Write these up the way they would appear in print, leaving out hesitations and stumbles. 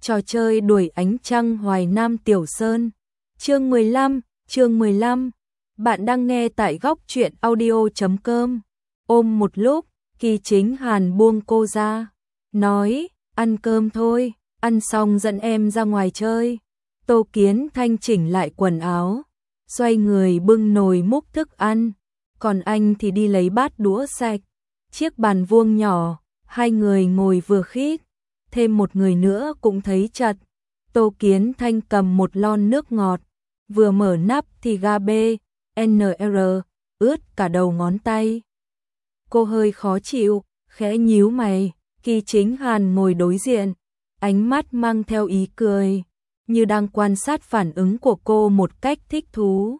Trò chơi đuổi ánh trăng Hoài Nam Tiểu Sơn. Chương 15. Bạn đang nghe tại góc truyện audio.com. Ôm một lúc, Kỳ Chính Hàn buông cô ra, nói, ăn cơm thôi, ăn xong dẫn em ra ngoài chơi. Tô Kiến Thanh chỉnh lại quần áo, xoay người bưng nồi múc thức ăn, còn anh thì đi lấy bát đũa sạch. Chiếc bàn vuông nhỏ, hai người ngồi vừa khít, thêm một người nữa cũng thấy chật. Tô Kiến Thanh cầm một lon nước ngọt, vừa mở nắp thì ga BNR ướt cả đầu ngón tay. Cô hơi khó chịu, khẽ nhíu mày. Kỳ Chính Hàn ngồi đối diện, ánh mắt mang theo ý cười, như đang quan sát phản ứng của cô một cách thích thú.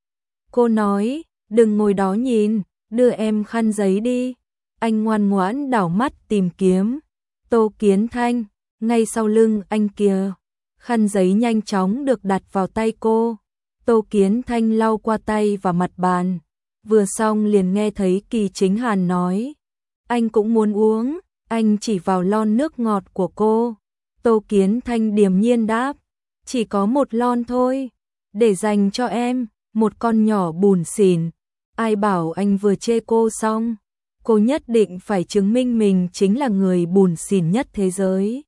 Cô nói, đừng ngồi đó nhìn, đưa em khăn giấy đi. Anh ngoan ngoãn đảo mắt tìm kiếm. Tô Kiến Thanh, ngay sau lưng anh kìa. Khăn giấy nhanh chóng được đặt vào tay cô. Tô Kiến Thanh lau qua tay và mặt bàn. Vừa xong liền nghe thấy Kỳ Chính Hàn nói, anh cũng muốn uống. Anh chỉ vào lon nước ngọt của cô. Tô Kiến Thanh điềm nhiên đáp, chỉ có một lon thôi, để dành cho em, một con nhỏ bủn xỉn. Ai bảo anh vừa chê cô xong, cô nhất định phải chứng minh mình chính là người bủn xỉn nhất thế giới.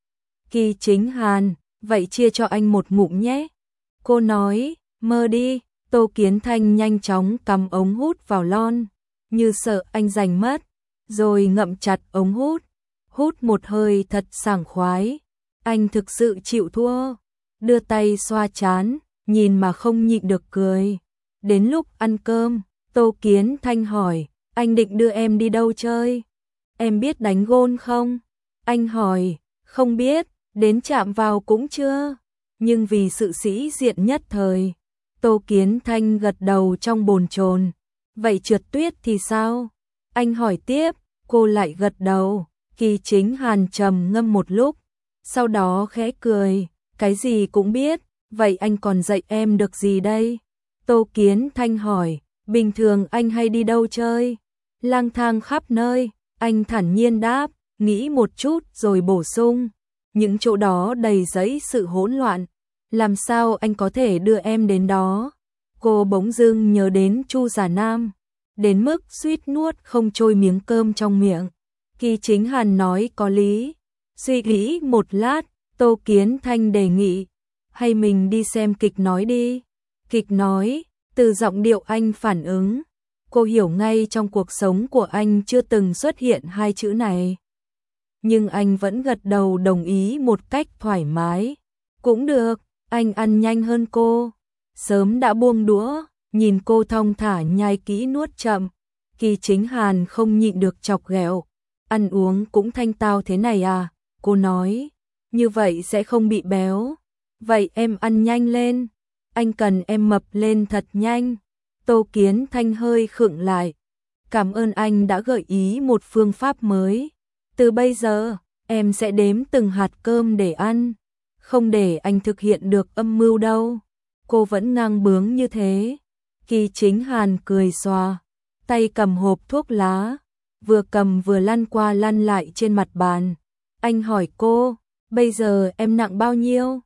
Kỳ Chính Hàn, vậy chia cho anh một ngụm nhé. Cô nói, mơ đi. Tô Kiến Thanh nhanh chóng cắm ống hút vào lon, như sợ anh giành mất, rồi ngậm chặt ống hút, hút một hơi thật sảng khoái. Anh thực sự chịu thua, đưa tay xoa trán, nhìn mà không nhịn được cười. Đến lúc ăn cơm, Tô Kiến Thanh hỏi, anh định đưa em đi đâu chơi? Em biết đánh gôn không? Anh hỏi, không biết, đến chạm vào cũng chưa. Nhưng vì sự sĩ diện nhất thời, Tô Kiến Thanh gật đầu trong bồn chồn. Vậy trượt tuyết thì sao? Anh hỏi tiếp, cô lại gật đầu. Kỳ Chính Hàn trầm ngâm một lúc, sau đó khẽ cười, cái gì cũng biết, vậy anh còn dạy em được gì đây? Tô Kiến Thanh hỏi, bình thường anh hay đi đâu chơi? Lang thang khắp nơi. Anh thản nhiên đáp, nghĩ một chút rồi bổ sung, những chỗ đó đầy rẫy sự hỗn loạn, làm sao anh có thể đưa em đến đó? Cô bỗng dưng nhớ đến Chu Giả Nam, đến mức suýt nuốt không trôi miếng cơm trong miệng. Kỳ Chính Hàn nói có lý. Suy nghĩ một lát, Tô Kiến Thanh đề nghị, hay mình đi xem kịch nói đi. Kịch nói, từ giọng điệu anh phản ứng, cô hiểu ngay trong cuộc sống của anh chưa từng xuất hiện hai chữ này. Nhưng anh vẫn gật đầu đồng ý một cách thoải mái. Cũng được, anh ăn nhanh hơn cô. Sớm đã buông đũa, nhìn cô thong thả nhai kỹ nuốt chậm. Kỳ Chính Hàn không nhịn được chọc ghẹo. Ăn uống cũng thanh tao thế này à? Cô nói, như vậy sẽ không bị béo. Vậy em ăn nhanh lên, anh cần em mập lên thật nhanh. Tô Kiến Thanh hơi khựng lại. Cảm ơn anh đã gợi ý một phương pháp mới. Từ bây giờ, em sẽ đếm từng hạt cơm để ăn. Không để anh thực hiện được âm mưu đâu. Cô vẫn ngang bướng như thế. Kỳ Chính Hàn cười xòa, tay cầm hộp thuốc lá, vừa cầm vừa lăn qua lăn lại trên mặt bàn. Anh hỏi cô, bây giờ em nặng bao nhiêu?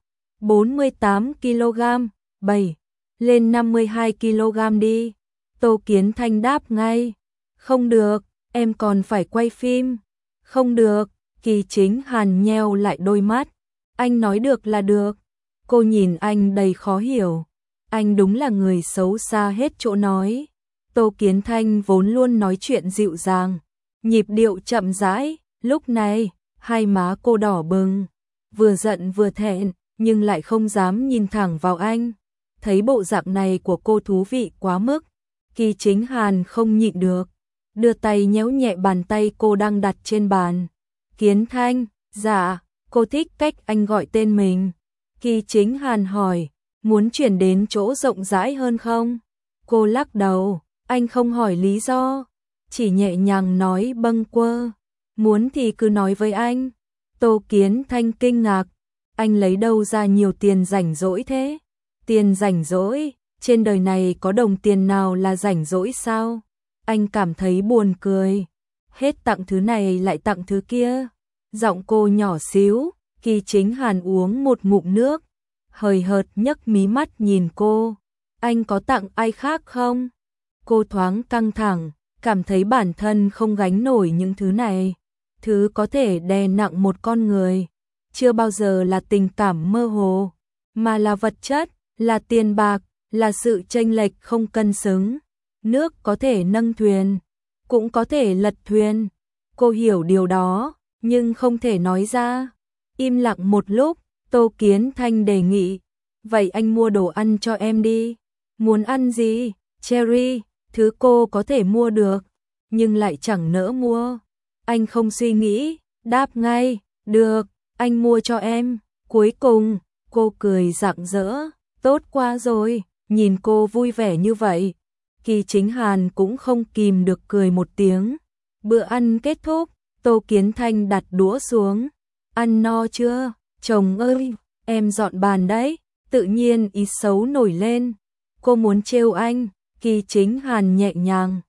48 kg, 7, lên 52 kg đi. Tô Kiến Thanh đáp ngay, không được, em còn phải quay phim. Không được. Kỳ Chính Hàn nheo lại đôi mắt. Anh nói được là được. Cô nhìn anh đầy khó hiểu. Anh đúng là người xấu xa hết chỗ nói. Tô Kiến Thanh vốn luôn nói chuyện dịu dàng, nhịp điệu chậm rãi. Lúc này, hai má cô đỏ bừng, vừa giận vừa thẹn, nhưng lại không dám nhìn thẳng vào anh. Thấy bộ dạng này của cô thú vị quá mức, Kỳ Chính Hàn không nhịn được, đưa tay nhéo nhẹ bàn tay cô đang đặt trên bàn. Kiến Thanh, dạ, cô thích cách anh gọi tên mình. Kỳ Chính Hàn hỏi, muốn chuyển đến chỗ rộng rãi hơn không? Cô lắc đầu, anh không hỏi lý do, chỉ nhẹ nhàng nói bâng quơ, muốn thì cứ nói với anh. Tô Kiến Thanh kinh ngạc, anh lấy đâu ra nhiều tiền rảnh rỗi thế? Tiền rảnh rỗi, trên đời này có đồng tiền nào là rảnh rỗi sao? Anh cảm thấy buồn cười, hết tặng thứ này lại tặng thứ kia. Giọng cô nhỏ xíu, Kỳ Chính Hàn uống một ngụm nước, hời hợt nhấc mí mắt nhìn cô. Anh có tặng ai khác không? Cô thoáng căng thẳng, cảm thấy bản thân không gánh nổi những thứ này. Thứ có thể đè nặng một con người. Chưa bao giờ là tình cảm mơ hồ, mà là vật chất, là tiền bạc, là sự chênh lệch không cân xứng. Nước có thể nâng thuyền, cũng có thể lật thuyền. Cô hiểu điều đó, nhưng không thể nói ra. Im lặng một lúc, Tô Kiến Thanh đề nghị, vậy anh mua đồ ăn cho em đi. Muốn ăn gì? Cherry, thứ cô có thể mua được, nhưng lại chẳng nỡ mua. Anh không suy nghĩ, đáp ngay, được, anh mua cho em. Cuối cùng, cô cười rạng rỡ, tốt quá rồi. Nhìn cô vui vẻ như vậy, Kỳ Chính Hàn cũng không kìm được cười một tiếng. Bữa ăn kết thúc, Tô Kiến Thanh đặt đũa xuống. Ăn no chưa? Chồng ơi, em dọn bàn đấy. Tự nhiên ý xấu nổi lên. Cô muốn trêu anh. Kỳ Chính Hàn nhẹ nhàng.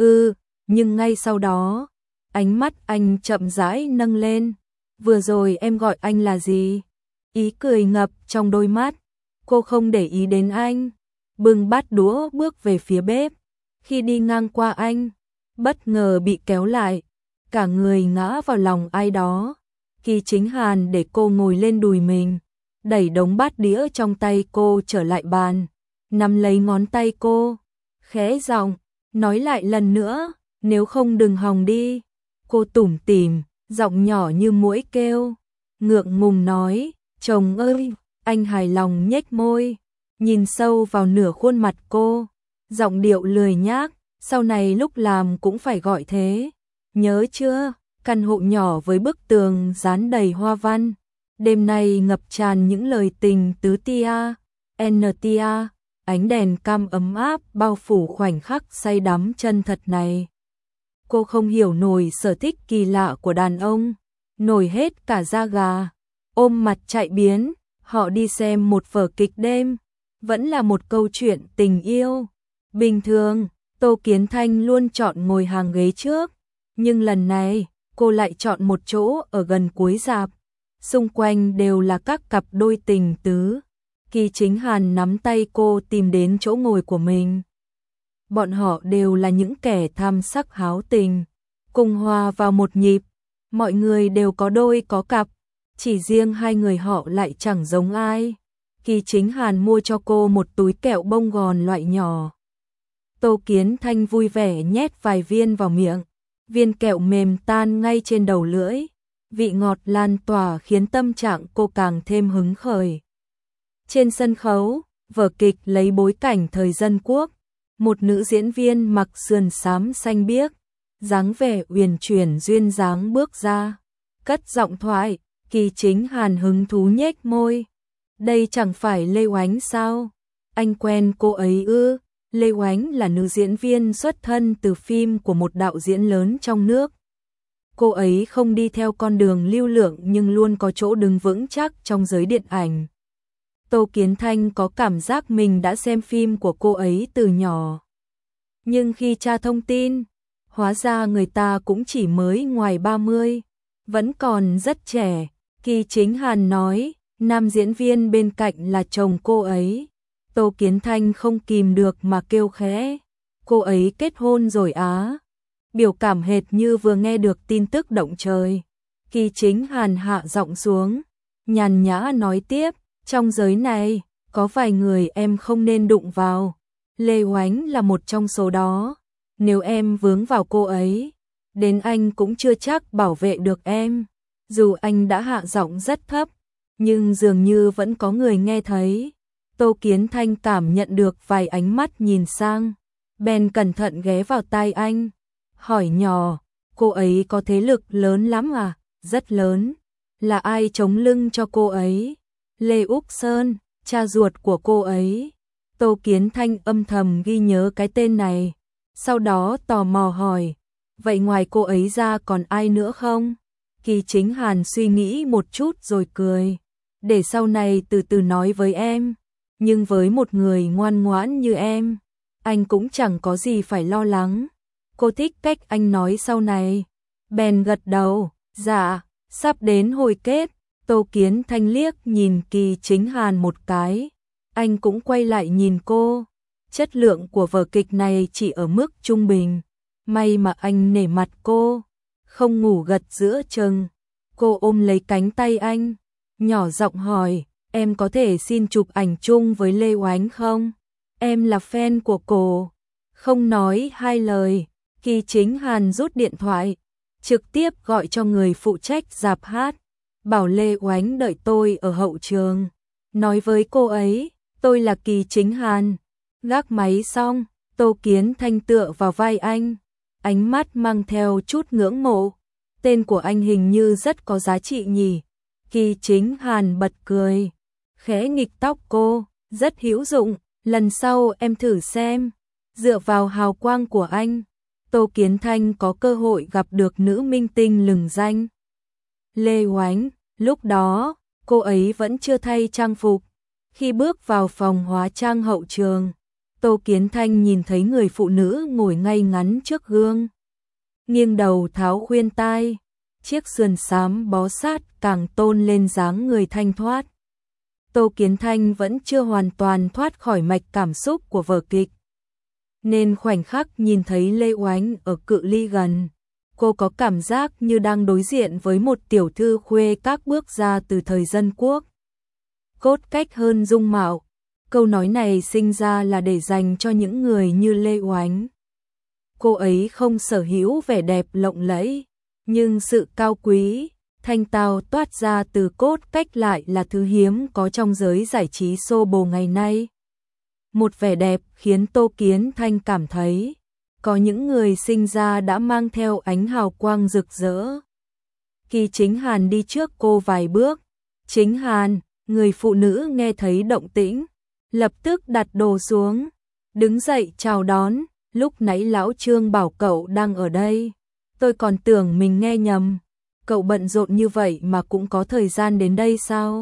Nhưng ngay sau đó, ánh mắt anh chậm rãi nâng lên. Vừa rồi em gọi anh là gì? Ý cười ngập trong đôi mắt. Cô không để ý đến anh, bưng bát đũa bước về phía bếp. Khi đi ngang qua anh, bất ngờ bị kéo lại, cả người ngã vào lòng ai đó. Kỳ Chính Hàn để cô ngồi lên đùi mình, đẩy đống bát đĩa trong tay cô trở lại bàn, nắm lấy ngón tay cô, khẽ giọng, nói lại lần nữa, nếu không đừng hòng đi. Cô tủm tỉm, giọng nhỏ như muỗi kêu, ngượng ngùng nói, chồng ơi. Anh hài lòng nhếch môi, nhìn sâu vào nửa khuôn mặt cô, giọng điệu lười nhác, sau này lúc làm cũng phải gọi thế. Nhớ chưa? Căn hộ nhỏ với bức tường dán đầy hoa văn, đêm nay ngập tràn những lời tình tứ tia, tia, ánh đèn cam ấm áp bao phủ khoảnh khắc say đắm chân thật này. Cô không hiểu nổi sở thích kỳ lạ của đàn ông, nổi hết cả da gà, ôm mặt chạy biến. Họ đi xem một vở kịch đêm, vẫn là một câu chuyện tình yêu. Bình thường, Tô Kiến Thanh luôn chọn ngồi hàng ghế trước, nhưng lần này, cô lại chọn một chỗ ở gần cuối rạp. Xung quanh đều là các cặp đôi tình tứ. Kỳ Chính Hàn nắm tay cô tìm đến chỗ ngồi của mình. Bọn họ đều là những kẻ tham sắc háo tình, cùng hòa vào một nhịp. Mọi người đều có đôi có cặp, chỉ riêng hai người họ lại chẳng giống ai. Kỳ Chính Hàn mua cho cô một túi kẹo bông gòn loại nhỏ. Tô Kiến Thanh vui vẻ nhét vài viên vào miệng. Viên kẹo mềm tan ngay trên đầu lưỡi. Vị ngọt lan tỏa khiến tâm trạng cô càng thêm hứng khởi. Trên sân khấu, vở kịch lấy bối cảnh thời Dân Quốc. Một nữ diễn viên mặc sườn xám xanh biếc, dáng vẻ uyển chuyển duyên dáng bước ra, cất giọng thoại. Kỳ Chính Hàn hứng thú nhếch môi. Đây chẳng phải Lê Oánh sao? Anh quen cô ấy ư? Lê Oánh là nữ diễn viên xuất thân từ phim của một đạo diễn lớn trong nước. Cô ấy không đi theo con đường lưu lượng nhưng luôn có chỗ đứng vững chắc trong giới điện ảnh. Tô Kiến Thanh có cảm giác mình đã xem phim của cô ấy từ nhỏ. Nhưng khi tra thông tin, hóa ra người ta cũng chỉ mới ngoài 30, vẫn còn rất trẻ. Kỳ Chính Hàn nói, nam diễn viên bên cạnh là chồng cô ấy. Tô Kiến Thanh không kìm được mà kêu khẽ, cô ấy kết hôn rồi á. Biểu cảm hệt như vừa nghe được tin tức động trời. Kỳ Chính Hàn hạ giọng xuống, nhàn nhã nói tiếp, trong giới này, có vài người em không nên đụng vào. Lê Oánh là một trong số đó. Nếu em vướng vào cô ấy, đến anh cũng chưa chắc bảo vệ được em. Dù anh đã hạ giọng rất thấp, nhưng dường như vẫn có người nghe thấy. Tô Kiến Thanh cảm nhận được vài ánh mắt nhìn sang, bèn cẩn thận ghé vào tai anh, hỏi nhỏ, cô ấy có thế lực lớn lắm à? Rất lớn. Là ai chống lưng cho cô ấy? Lê Úc Sơn, cha ruột của cô ấy. Tô Kiến Thanh âm thầm ghi nhớ cái tên này, sau đó tò mò hỏi, vậy ngoài cô ấy ra còn ai nữa không? Kỳ Chính Hàn suy nghĩ một chút rồi cười, để sau này từ từ nói với em, nhưng với một người ngoan ngoãn như em, anh cũng chẳng có gì phải lo lắng. Cô thích cách anh nói sau này. Bèn gật đầu, dạ, sắp đến hồi kết, Tô Kiến Thanh liếc nhìn Kỳ Chính Hàn một cái, anh cũng quay lại nhìn cô. Chất lượng của vở kịch này chỉ ở mức trung bình, may mà anh nể mặt cô, không ngủ gật giữa chừng. Cô ôm lấy cánh tay anh, nhỏ giọng hỏi, em có thể xin chụp ảnh chung với Lê Oánh không? Em là fan của cô. Không nói hai lời, Kỳ Chính Hàn rút điện thoại, trực tiếp gọi cho người phụ trách rạp hát, bảo Lê Oánh đợi tôi ở hậu trường. Nói với cô ấy, tôi là Kỳ Chính Hàn. Gác máy xong, Tô Kiến Thanh tựa vào vai anh, ánh mắt mang theo chút ngưỡng mộ. Tên của anh hình như rất có giá trị nhỉ. Kỳ Chính Hàn bật cười, khẽ nghịch tóc cô, rất hữu dụng, lần sau em thử xem. Dựa vào hào quang của anh, Tô Kiến Thanh có cơ hội gặp được nữ minh tinh lừng danh. Lê Oánh, lúc đó, cô ấy vẫn chưa thay trang phục. Khi bước vào phòng hóa trang hậu trường, Tô Kiến Thanh nhìn thấy người phụ nữ ngồi ngay ngắn trước gương, nghiêng đầu tháo khuyên tai, chiếc sườn xám bó sát càng tôn lên dáng người thanh thoát. Tô Kiến Thanh vẫn chưa hoàn toàn thoát khỏi mạch cảm xúc của vở kịch, nên khoảnh khắc nhìn thấy Lê Oánh ở cự ly gần, cô có cảm giác như đang đối diện với một tiểu thư khuê các bước ra từ thời Dân Quốc. Cốt cách hơn dung mạo, câu nói này sinh ra là để dành cho những người như Lê Oánh. Cô ấy không sở hữu vẻ đẹp lộng lẫy, nhưng sự cao quý, thanh tao toát ra từ cốt cách lại là thứ hiếm có trong giới giải trí xô bồ ngày nay. Một vẻ đẹp khiến Tô Kiến Thanh cảm thấy, có những người sinh ra đã mang theo ánh hào quang rực rỡ. Kỳ Chính Hàn đi trước cô vài bước. Chính Hàn, người phụ nữ nghe thấy động tĩnh, lập tức đặt đồ xuống, đứng dậy chào đón. Lúc nãy lão Trương bảo cậu đang ở đây, tôi còn tưởng mình nghe nhầm. Cậu bận rộn như vậy mà cũng có thời gian đến đây sao?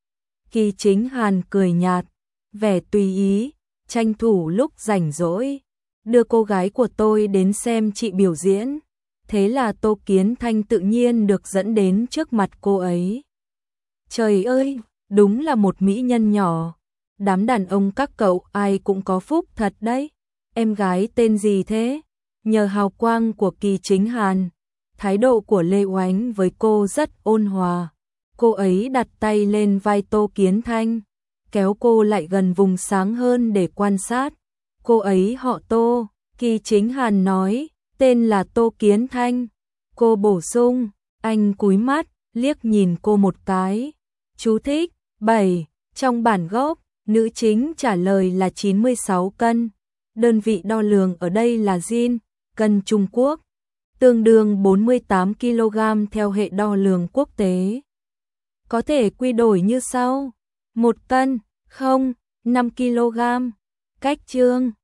Kỳ Chính Hàn cười nhạt, vẻ tùy ý, tranh thủ lúc rảnh rỗi, đưa cô gái của tôi đến xem chị biểu diễn. Thế là Tô Kiến Thanh tự nhiên được dẫn đến trước mặt cô ấy. Trời ơi, đúng là một mỹ nhân nhỏ. Đám đàn ông các cậu ai cũng có phúc thật đấy. Em gái tên gì thế? Nhờ hào quang của Kỳ Chính Hàn, thái độ của Lê Oánh với cô rất ôn hòa. Cô ấy đặt tay lên vai Tô Kiến Thanh, kéo cô lại gần vùng sáng hơn để quan sát. Cô ấy họ Tô, Kỳ Chính Hàn nói, tên là Tô Kiến Thanh. Cô bổ sung, anh cúi mắt, liếc nhìn cô một cái. Chú thích, 7, trong bản gốc, nữ chính trả lời là 96 cân. Đơn vị đo lường ở đây là jin, cân Trung Quốc, tương đương 48 kg theo hệ đo lường quốc tế. Có thể quy đổi như sau: 1 cân, 5 kg. Cách chương